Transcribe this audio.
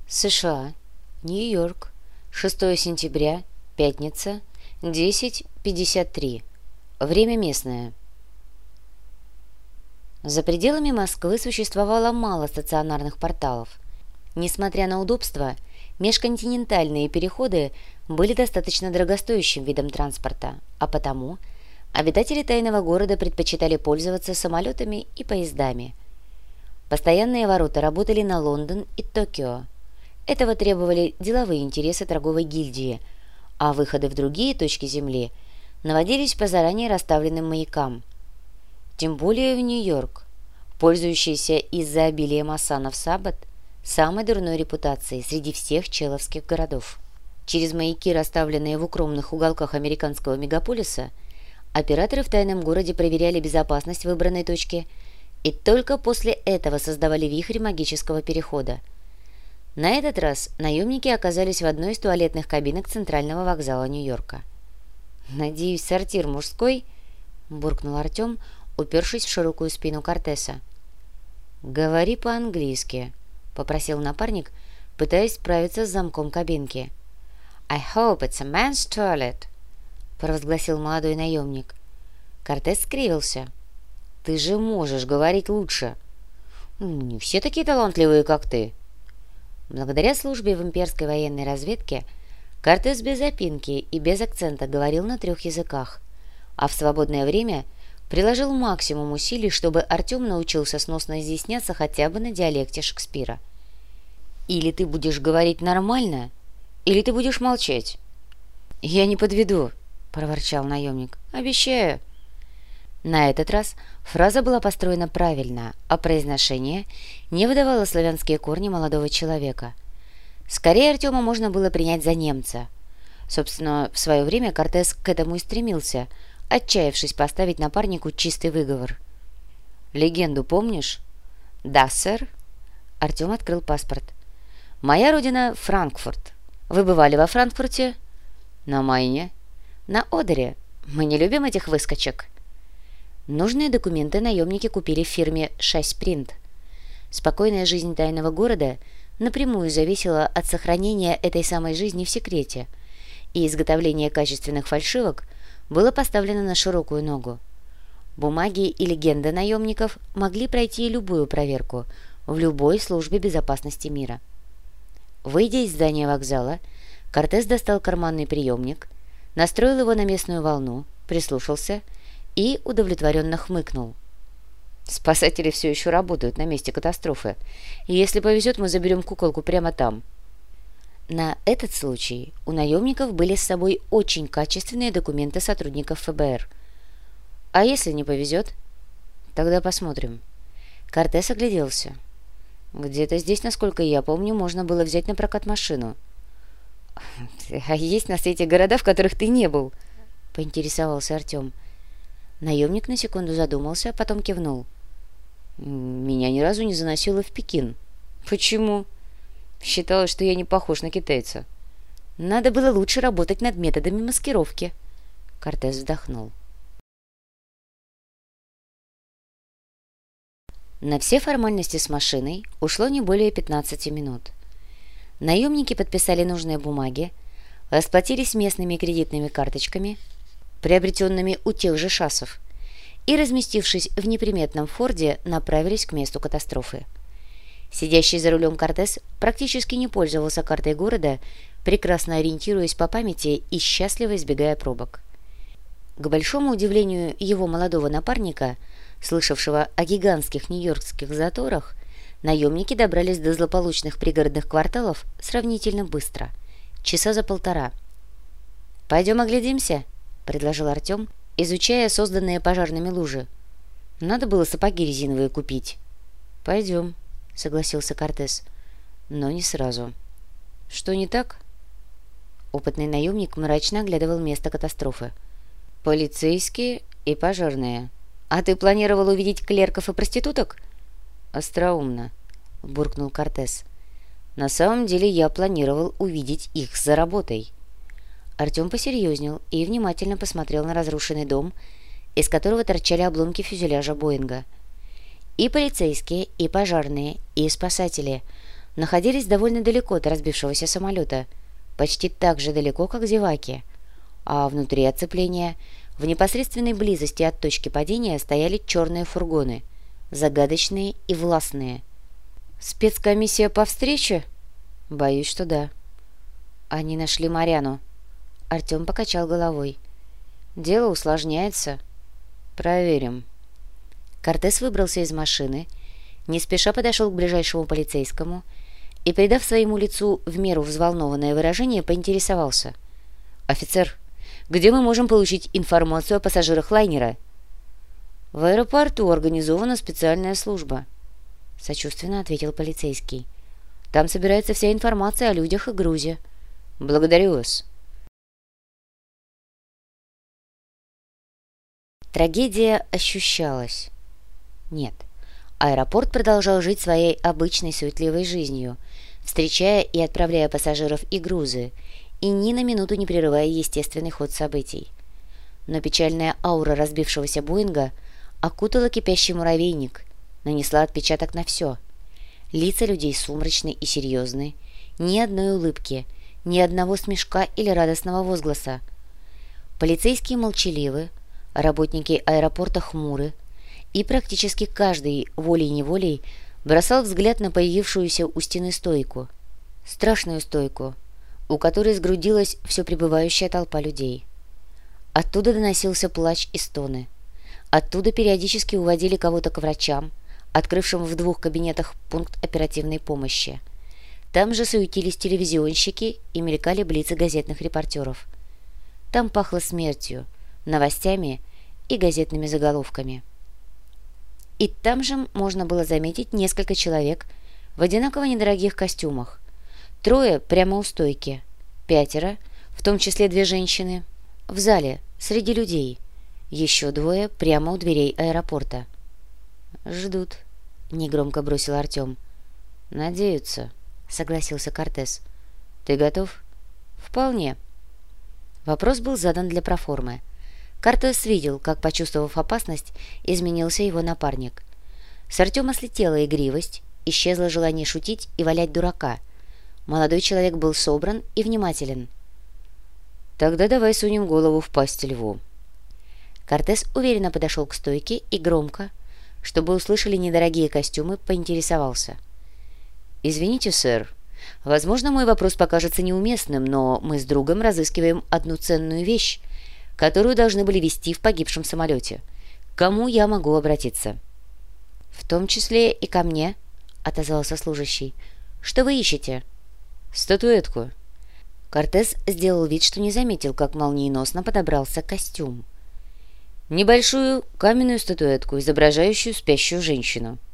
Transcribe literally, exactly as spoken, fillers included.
США, Нью-Йорк, шестое сентября, пятница, десять пятьдесят три. Время местное. За пределами Москвы существовало мало стационарных порталов. Несмотря на удобство, межконтинентальные переходы были достаточно дорогостоящим видом транспорта, а потому обитатели тайного города предпочитали пользоваться самолетами и поездами. Постоянные ворота работали на Лондон и Токио. Этого требовали деловые интересы торговой гильдии, а выходы в другие точки Земли наводились по заранее расставленным маякам. Тем более в Нью-Йорк, пользующийся из-за обилия масанов Саббат самой дурной репутацией среди всех человских городов. Через маяки, расставленные в укромных уголках американского мегаполиса, операторы в тайном городе проверяли безопасность выбранной точки и только после этого создавали вихрь магического перехода. На этот раз наемники оказались в одной из туалетных кабинок центрального вокзала Нью-Йорка. «Надеюсь, сортир мужской?» – буркнул Артем, упершись в широкую спину Кортеса. «Говори по-английски», – попросил напарник, пытаясь справиться с замком кабинки. «I hope it's a man's toilet», – провозгласил молодой наемник. Кортес скривился. «Ты же можешь говорить лучше». «Не все такие талантливые, как ты». Благодаря службе в имперской военной разведке Кортес без запинки и без акцента говорил на трех языках, а в свободное время приложил максимум усилий, чтобы Артем научился сносно изъясняться хотя бы на диалекте Шекспира. «Или ты будешь говорить нормально, или ты будешь молчать». «Я не подведу», — проворчал наемник. «Обещаю». На этот раз фраза была построена правильно, а произношение не выдавало славянские корни молодого человека. Скорее Артема можно было принять за немца. Собственно, в свое время Кортес к этому и стремился, отчаявшись поставить напарнику чистый выговор. «Легенду помнишь?» «Да, сэр». Артем открыл паспорт. «Моя родина — Франкфурт. Вы бывали во Франкфурте?» «На Майне». «На Одере. Мы не любим этих выскочек». Нужные документы наемники купили в фирме «Шайспринт». Спокойная жизнь тайного города напрямую зависела от сохранения этой самой жизни в секрете, и изготовление качественных фальшивок было поставлено на широкую ногу. Бумаги и легенды наемников могли пройти любую проверку в любой службе безопасности мира. Выйдя из здания вокзала, Кортес достал карманный приемник, настроил его на местную волну, прислушался и удовлетворенно хмыкнул. «Спасатели все еще работают на месте катастрофы, и если повезет, мы заберем куколку прямо там». На этот случай у наемников были с собой очень качественные документы сотрудников эф бэ эр. «А если не повезет?» «Тогда посмотрим». Кортес огляделся. «Где-то здесь, насколько я помню, можно было взять на прокат машину». «А есть на свете города, в которых ты не был?» — поинтересовался Артем. Наемник на секунду задумался, потом кивнул. «Меня ни разу не заносило в Пекин». «Почему?» «Считалось, что я не похож на китайца». «Надо было лучше работать над методами маскировки». Кортес вздохнул. На все формальности с машиной ушло не более пятнадцати минут. Наемники подписали нужные бумаги, расплатились местными кредитными карточками, приобретенными у тех же шассов, и, разместившись в неприметном форде, направились к месту катастрофы. Сидящий за рулем Кортес практически не пользовался картой города, прекрасно ориентируясь по памяти и счастливо избегая пробок. К большому удивлению его молодого напарника, слышавшего о гигантских нью-йоркских заторах, наемники добрались до злополучных пригородных кварталов сравнительно быстро, часа за полтора. «Пойдем оглядимся?» — предложил Артем, изучая созданные пожарными лужи. «Надо было сапоги резиновые купить». «Пойдем», — согласился Кортес, — «но не сразу». «Что не так?» Опытный наемник мрачно оглядывал место катастрофы. «Полицейские и пожарные. А ты планировал увидеть клерков и проституток?» «Остроумно», — буркнул Кортес. «На самом деле я планировал увидеть их за работой». Артем посерьезнел и внимательно посмотрел на разрушенный дом, из которого торчали обломки фюзеляжа Боинга. И полицейские, и пожарные, и спасатели находились довольно далеко от разбившегося самолета, почти так же далеко, как зеваки, а внутри оцепления, в непосредственной близости от точки падения, стояли черные фургоны, загадочные и властные. «Спецкомиссия по встрече?» «Боюсь, что да». «Они нашли Маряну». Артем покачал головой. «Дело усложняется». «Проверим». Кортес выбрался из машины, не спеша подошел к ближайшему полицейскому и, придав своему лицу в меру взволнованное выражение, поинтересовался. «Офицер, где мы можем получить информацию о пассажирах лайнера?» «В аэропорту организована специальная служба», — сочувственно ответил полицейский. «Там собирается вся информация о людях и грузе». «Благодарю вас». Трагедия ощущалась. Нет, аэропорт продолжал жить своей обычной суетливой жизнью, встречая и отправляя пассажиров и грузы, и ни на минуту не прерывая естественный ход событий. Но печальная аура разбившегося Боинга окутала кипящий муравейник, нанесла отпечаток на все. Лица людей сумрачны и серьезны, ни одной улыбки, ни одного смешка или радостного возгласа. Полицейские молчаливы, работники аэропорта хмуры, и практически каждый волей-неволей бросал взгляд на появившуюся у стены стойку. Страшную стойку, у которой сгрудилась все прибывающая толпа людей. Оттуда доносился плач и стоны. Оттуда периодически уводили кого-то к врачам, открывшим в двух кабинетах пункт оперативной помощи. Там же суетились телевизионщики и мелькали блицы газетных репортеров. Там пахло смертью, новостями и газетными заголовками. И там же можно было заметить несколько человек в одинаково недорогих костюмах. Трое прямо у стойки, пятеро, в том числе две женщины, в зале, среди людей, еще двое прямо у дверей аэропорта. «Ждут», — негромко бросил Артем. «Надеются», — согласился Кортес. «Ты готов?» «Вполне». Вопрос был задан для проформы. Кортес видел, как, почувствовав опасность, изменился его напарник. С Артема слетела игривость, исчезло желание шутить и валять дурака. Молодой человек был собран и внимателен. «Тогда давай сунем голову в пасть льву». Кортес уверенно подошел к стойке и громко, чтобы услышали недорогие костюмы, поинтересовался. «Извините, сэр, возможно, мой вопрос покажется неуместным, но мы с другом разыскиваем одну ценную вещь, которую должны были везти в погибшем самолете. К кому я могу обратиться?» «В том числе и ко мне», — отозвался служащий. «Что вы ищете?» «Статуэтку». Кортес сделал вид, что не заметил, как молниеносно подобрался костюм. «Небольшую каменную статуэтку, изображающую спящую женщину».